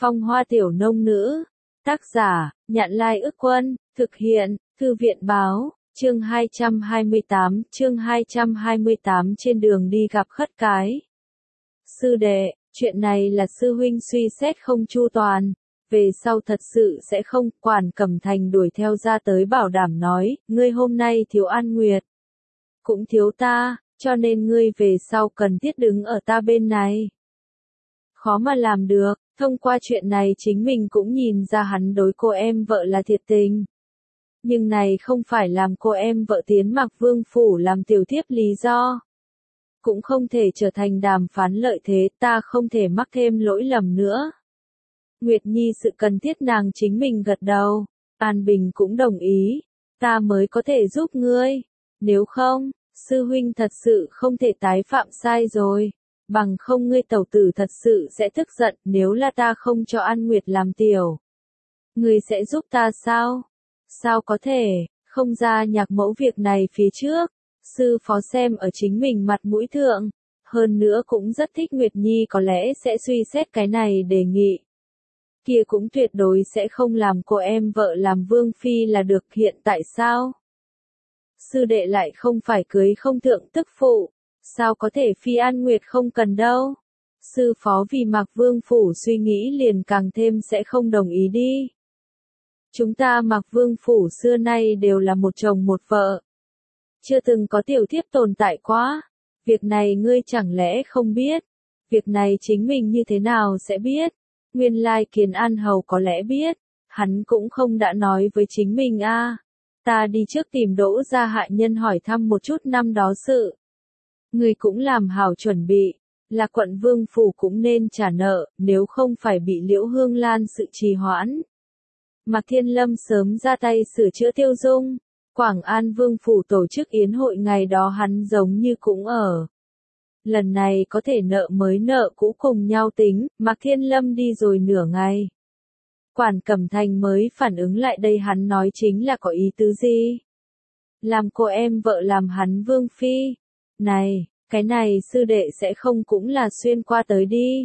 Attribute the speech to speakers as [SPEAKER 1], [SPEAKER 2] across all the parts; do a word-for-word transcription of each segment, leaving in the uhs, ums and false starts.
[SPEAKER 1] Phong Hoa Tiểu Nông Nữ. Tác giả, Nhạn Lai Ức Quân, thực hiện, Thư viện Báo, chương hai trăm hai mươi tám, chương hai trăm hai mươi tám trên đường đi gặp khất cái. Sư đệ, chuyện này là sư huynh suy xét không chu toàn, về sau thật sự sẽ không. Quản Cẩm Thành đuổi theo ra tới bảo đảm nói, ngươi hôm nay thiếu An Nguyệt, cũng thiếu ta, cho nên ngươi về sau cần thiết đứng ở ta bên này. Khó mà làm được, thông qua chuyện này chính mình cũng nhìn ra hắn đối cô em vợ là thiệt tình. Nhưng này không phải làm cô em vợ tiến Mạc Vương phủ làm tiểu thiếp lý do. Cũng không thể trở thành đàm phán lợi thế, ta không thể mắc thêm lỗi lầm nữa. Nguyệt Nhi sự cần thiết nàng chính mình gật đầu, An Bình cũng đồng ý, ta mới có thể giúp ngươi, nếu không, sư huynh thật sự không thể tái phạm sai rồi, bằng không ngươi tẩu tử thật sự sẽ tức giận. Nếu là ta không cho An Nguyệt làm tiểu, ngươi sẽ giúp ta sao? Sao có thể, không ra nhạc mẫu việc này phía trước, sư phó xem ở chính mình mặt mũi thượng, hơn nữa cũng rất thích Nguyệt Nhi, có lẽ sẽ suy xét cái này đề nghị. Kia cũng tuyệt đối sẽ không làm cô em vợ làm vương phi là được. Hiện tại sao? Sư đệ lại không phải cưới không thượng tức phụ, sao có thể phi An Nguyệt không cần đâu. Sư phó vì Mạc Vương phủ suy nghĩ liền càng thêm sẽ không đồng ý đi. Chúng ta Mạc Vương phủ xưa nay đều là một chồng một vợ, chưa từng có tiểu thiếp tồn tại quá. Việc này ngươi chẳng lẽ không biết? Việc này chính mình như thế nào sẽ biết? Nguyên lai Kiến An Hầu có lẽ biết, hắn cũng không đã nói với chính mình a. À. Ta đi trước tìm Đỗ gia hạ nhân hỏi thăm một chút năm đó sự. Ngươi cũng làm hảo chuẩn bị, là quận Vương phủ cũng nên trả nợ, nếu không phải bị Liễu Hương Lan sự trì hoãn. Mạc Thiên Lâm sớm ra tay sửa chữa Tiêu Dung, Quảng An Vương phủ tổ chức yến hội ngày đó hắn giống như cũng ở. Lần này có thể nợ mới nợ cũ cùng nhau tính. Mạc Thiên Lâm đi rồi nửa ngày, Quản Cẩm Thành mới phản ứng lại đây, hắn nói chính là có ý tứ gì? Làm cô em vợ làm hắn vương phi. Này, cái này sư đệ sẽ không cũng là xuyên qua tới đi.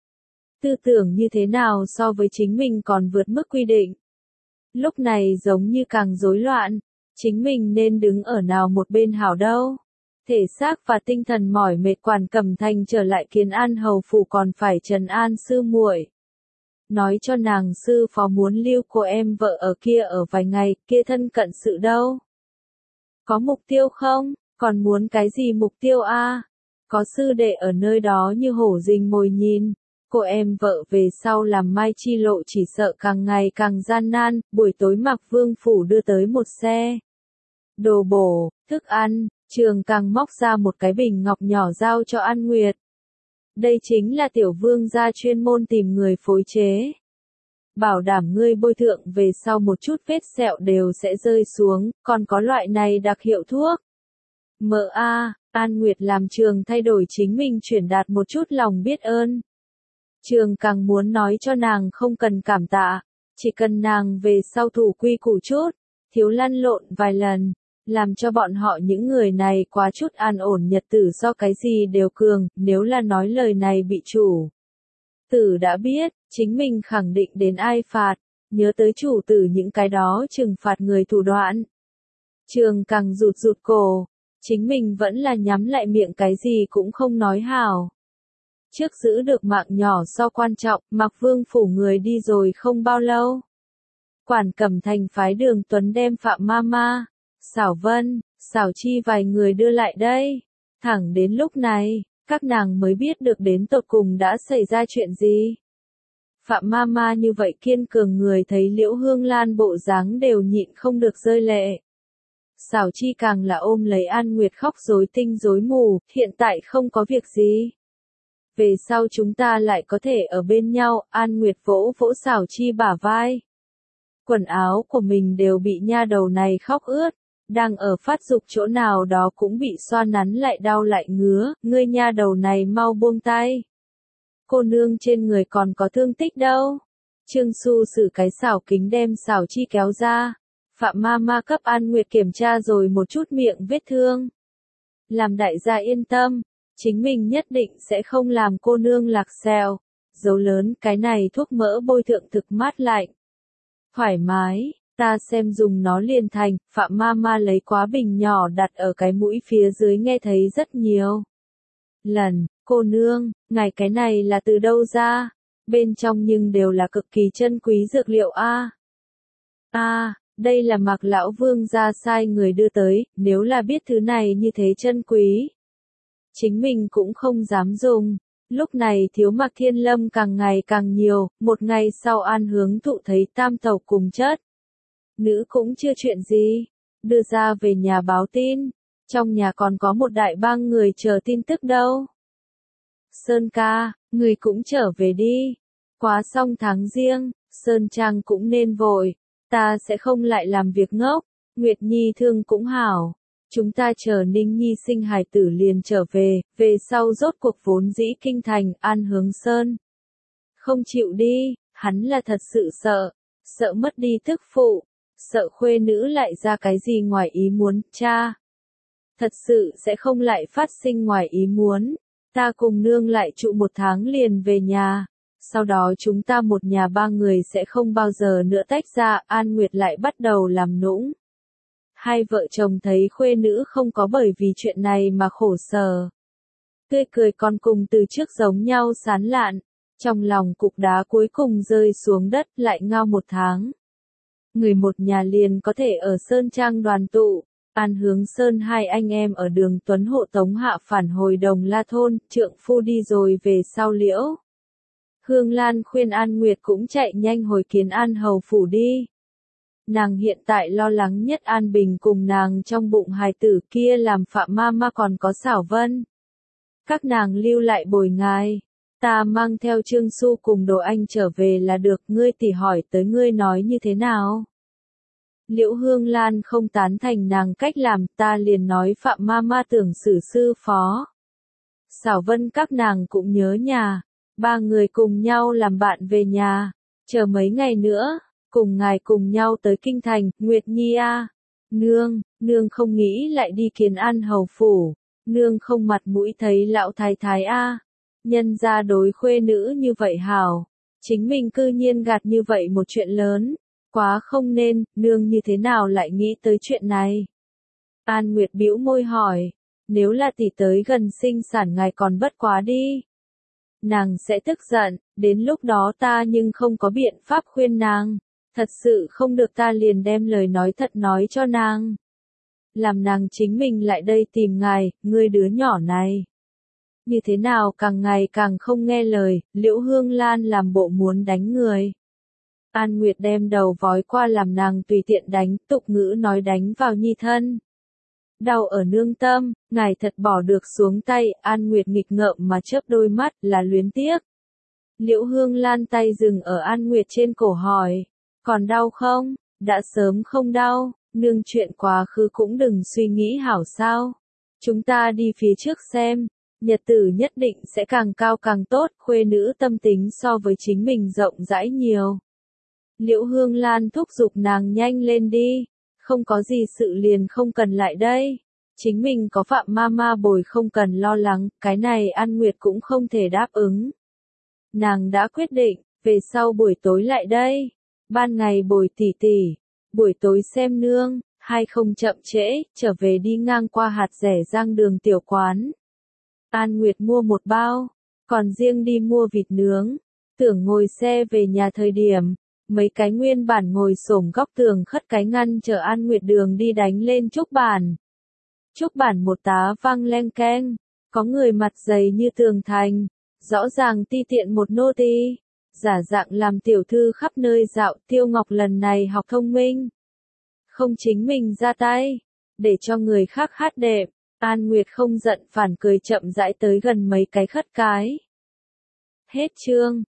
[SPEAKER 1] Tư tưởng như thế nào so với chính mình còn vượt mức quy định. Lúc này giống như càng rối loạn, chính mình nên đứng ở nào một bên hảo đâu. Thể xác và tinh thần mỏi mệt, Quản Cẩm Thành trở lại Kiến An Hầu phủ còn phải trấn an sư muội, nói cho nàng sư phó muốn lưu cô em vợ ở kia ở vài ngày, kia thân cận sự đâu. Có mục tiêu không? Còn muốn cái gì mục tiêu a? À? Có sư đệ ở nơi đó như hổ rình mồi nhìn, cô em vợ về sau làm mai chi lộ chỉ sợ càng ngày càng gian nan. Buổi tối Mạc Vương phủ đưa tới một xe đồ bổ, thức ăn. Trường càng móc ra một cái bình ngọc nhỏ giao cho An Nguyệt. Đây chính là tiểu vương gia chuyên môn tìm người phối chế. Bảo đảm ngươi bôi thượng về sau một chút vết sẹo đều sẽ rơi xuống, còn có loại này đặc hiệu thuốc. Mợ a, An Nguyệt làm Trường thay đổi chính mình truyền đạt một chút lòng biết ơn. Trường càng muốn nói cho nàng không cần cảm tạ, chỉ cần nàng về sau thủ quy củ chút, thiếu lăn lộn vài lần. Làm cho bọn họ những người này quá chút an ổn nhật tử, do cái gì đều cường. Nếu là nói lời này bị chủ tử đã biết, chính mình khẳng định đến ai phạt, nhớ tới chủ tử những cái đó trừng phạt người thủ đoạn. Trường càng rụt rụt cổ, chính mình vẫn là nhắm lại miệng, cái gì cũng không nói hảo. Trước giữ được mạng nhỏ so quan trọng. Mạc Vương phủ người đi rồi không bao lâu, Quản Cẩm Thành phái Đường Tuấn đem Phạm Mama, Xảo Vân, Xảo Chi vài người đưa lại đây. Thẳng đến lúc này, các nàng mới biết được đến tột cùng đã xảy ra chuyện gì. Phạm Mama như vậy kiên cường người thấy Liễu Hương Lan bộ dáng đều nhịn không được rơi lệ. Xảo Chi càng là ôm lấy An Nguyệt khóc rối tinh rối mù, hiện tại không có việc gì. Về sau chúng ta lại có thể ở bên nhau. An Nguyệt vỗ vỗ Xảo Chi bả vai. Quần áo của mình đều bị nha đầu này khóc ướt. Đang ở phát dục chỗ nào đó cũng bị xoa nắn lại đau lại ngứa, ngươi nha đầu này mau buông tay. Cô nương trên người còn có thương tích đâu. Trương Xu sử cái xảo kính đem Xảo Chi kéo ra. Phạm Mama cấp An Nguyệt kiểm tra rồi một chút miệng vết thương. Làm đại gia yên tâm, chính mình nhất định sẽ không làm cô nương lạc xèo. dấu lớn, cái này thuốc mỡ bôi thượng thực mát lạnh. Thoải mái, ta xem dùng nó liền thành, Phạm Mama lấy quá bình nhỏ đặt ở cái mũi phía dưới nghe thấy rất nhiều lần, cô nương, ngài cái này là từ đâu ra? Bên trong nhưng đều là cực kỳ chân quý dược liệu a. A, đây là Mạc lão vương gia sai người đưa tới, nếu là biết thứ này như thế chân quý, chính mình cũng không dám dùng. Lúc này thiếu Mạc Thiên Lâm càng ngày càng nhiều, một ngày sau An Hướng Thụ thấy tam tẩu cùng chất nữ cũng chưa chuyện gì, đưa ra về nhà báo tin, trong nhà còn có một đại bang người chờ tin tức đâu. Sơn ca, người cũng trở về đi, quá xong tháng riêng, Sơn Trang cũng nên vội, ta sẽ không lại làm việc ngốc, Nguyệt Nhi thương cũng hảo. Chúng ta chờ Ninh Nhi sinh hài tử liền trở về, về sau rốt cuộc vốn dĩ kinh thành, An Hướng Sơn. Không chịu đi, hắn là thật sự sợ, sợ mất đi tức phụ, sợ khuê nữ lại ra cái gì ngoài ý muốn, cha. Thật sự sẽ không lại phát sinh ngoài ý muốn, ta cùng nương lại trụ một tháng liền về nhà, sau đó chúng ta một nhà ba người sẽ không bao giờ nữa tách ra, An Nguyệt lại bắt đầu làm nũng. Hai vợ chồng thấy khuê nữ không có bởi vì chuyện này mà khổ sở. Tươi cười còn cùng từ trước giống nhau sán lạn, trong lòng cục đá cuối cùng rơi xuống đất lại ngao một tháng. Người một nhà liền có thể ở Sơn Trang đoàn tụ, An Hướng Sơn hai anh em ở đường Tuấn Hộ tống hạ phản hồi Đồng La Thôn, trượng phu đi rồi về sau Liễu. Hương Lan khuyên An Nguyệt cũng chạy nhanh hồi kiến An Hầu phủ đi. Nàng hiện tại lo lắng nhất An Bình cùng nàng trong bụng hài tử kia làm Phạm Mama còn có Xảo Vân. Các nàng lưu lại bồi ngài, ta mang theo Trương Xu cùng Đồ Anh trở về là được, ngươi tỉ hỏi tới ngươi nói như thế nào? Liễu Hương Lan không tán thành nàng cách làm, ta liền nói Phạm Mama tưởng xử sư phó. Xảo Vân các nàng cũng nhớ nhà, ba người cùng nhau làm bạn về nhà, chờ mấy ngày nữa. Cùng ngài cùng nhau tới kinh thành, Nguyệt Nhi a, nương, nương không nghĩ lại đi kiến An Hầu phủ, nương không mặt mũi thấy lão thái thái a, nhân ra đối khuê nữ như vậy hảo, chính mình cư nhiên gạt như vậy một chuyện lớn, quá không nên, nương như thế nào lại nghĩ tới chuyện này? An Nguyệt bĩu môi hỏi, nếu là tỷ tới gần sinh sản ngài còn bất quá đi. Nàng sẽ tức giận, đến lúc đó ta nhưng không có biện pháp khuyên nàng. Thật sự không được ta liền đem lời nói thật nói cho nàng. Làm nàng chính mình lại đây tìm ngài, ngươi đứa nhỏ này. Như thế nào càng ngày càng không nghe lời, Liễu Hương Lan làm bộ muốn đánh người. An Nguyệt đem đầu vói qua làm nàng tùy tiện đánh, tục ngữ nói đánh vào nhi thân. Đau ở nương tâm, ngài thật bỏ được xuống tay, An Nguyệt nghịch ngợm mà chớp đôi mắt là luyến tiếc. Liễu Hương Lan tay dừng ở An Nguyệt trên cổ hỏi. Còn đau không? Đã sớm không đau, nương chuyện quá khứ cũng đừng suy nghĩ hảo sao. Chúng ta đi phía trước xem, nhật tử nhất định sẽ càng cao càng tốt, khuê nữ tâm tính so với chính mình rộng rãi nhiều. Liễu Hương Lan thúc giục nàng nhanh lên đi, không có gì sự liền không cần lại đây. Chính mình có Phạm Mama bồi không cần lo lắng, cái này An Nguyệt cũng không thể đáp ứng. Nàng đã quyết định, về sau buổi tối lại đây. Ban ngày bồi tỷ tỷ, buổi tối xem nương, hay không chậm trễ, trở về đi ngang qua hạt rẻ Giang đường tiểu quán. An Nguyệt mua một bao, còn riêng đi mua vịt nướng, tưởng ngồi xe về nhà thời điểm, mấy cái nguyên bản ngồi xổm góc tường khất cái ngăn chờ An Nguyệt đường đi đánh lên trúc bản. Trúc bản một tá vang leng keng, có người mặt dày như tường thành, rõ ràng ti tiện một nô tỳ. Giả dạng làm tiểu thư khắp nơi dạo, Tiêu Ngọc lần này học thông minh. Không chính mình ra tay, để cho người khác hát đẹp, An Nguyệt không giận phản cười chậm rãi tới gần mấy cái khất cái. Hết chương.